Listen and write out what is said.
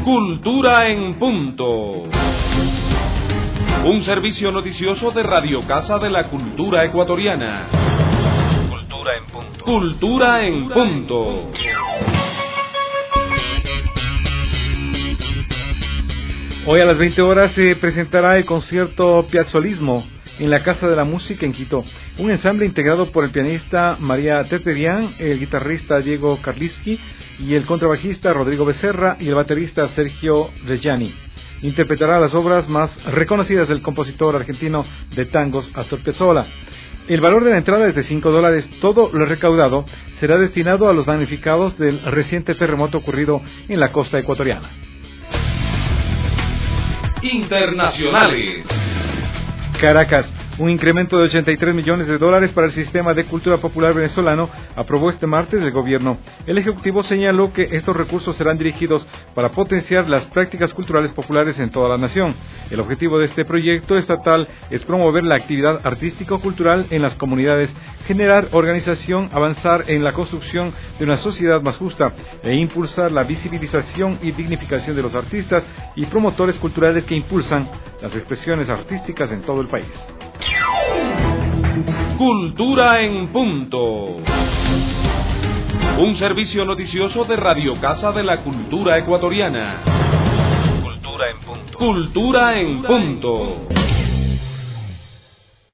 Cultura en Punto. Un servicio noticioso de Radio Casa de la Cultura Ecuatoriana. Cultura en Punto. Cultura en Punto. Hoy a las 20 horas se presentará el concierto Piazzolismo en la Casa de la Música en Quito. Un ensamble integrado por el pianista María Teterian, el guitarrista Diego Karliski y el contrabajista Rodrigo Becerra y el baterista Sergio Reggiani. Interpretará las obras más reconocidas del compositor argentino de tangos Astor Piazzolla. El valor de la entrada es de $5. Todo lo recaudado será destinado a los damnificados del reciente terremoto ocurrido en la costa ecuatoriana. Internacionales. Caracas. Un incremento de $83 millones para el sistema de cultura popular venezolano aprobó este martes el gobierno. El ejecutivo señaló que estos recursos serán dirigidos para potenciar las prácticas culturales populares en toda la nación. El objetivo de este proyecto estatal es promover la actividad artístico-cultural en las comunidades, generar organización, avanzar en la construcción de una sociedad más justa e impulsar la visibilización y dignificación de los artistas y promotores culturales que impulsan las expresiones artísticas en todo el país. Cultura en Punto. Un servicio noticioso de Radio Casa de la Cultura Ecuatoriana. Cultura en Punto. Cultura en Punto.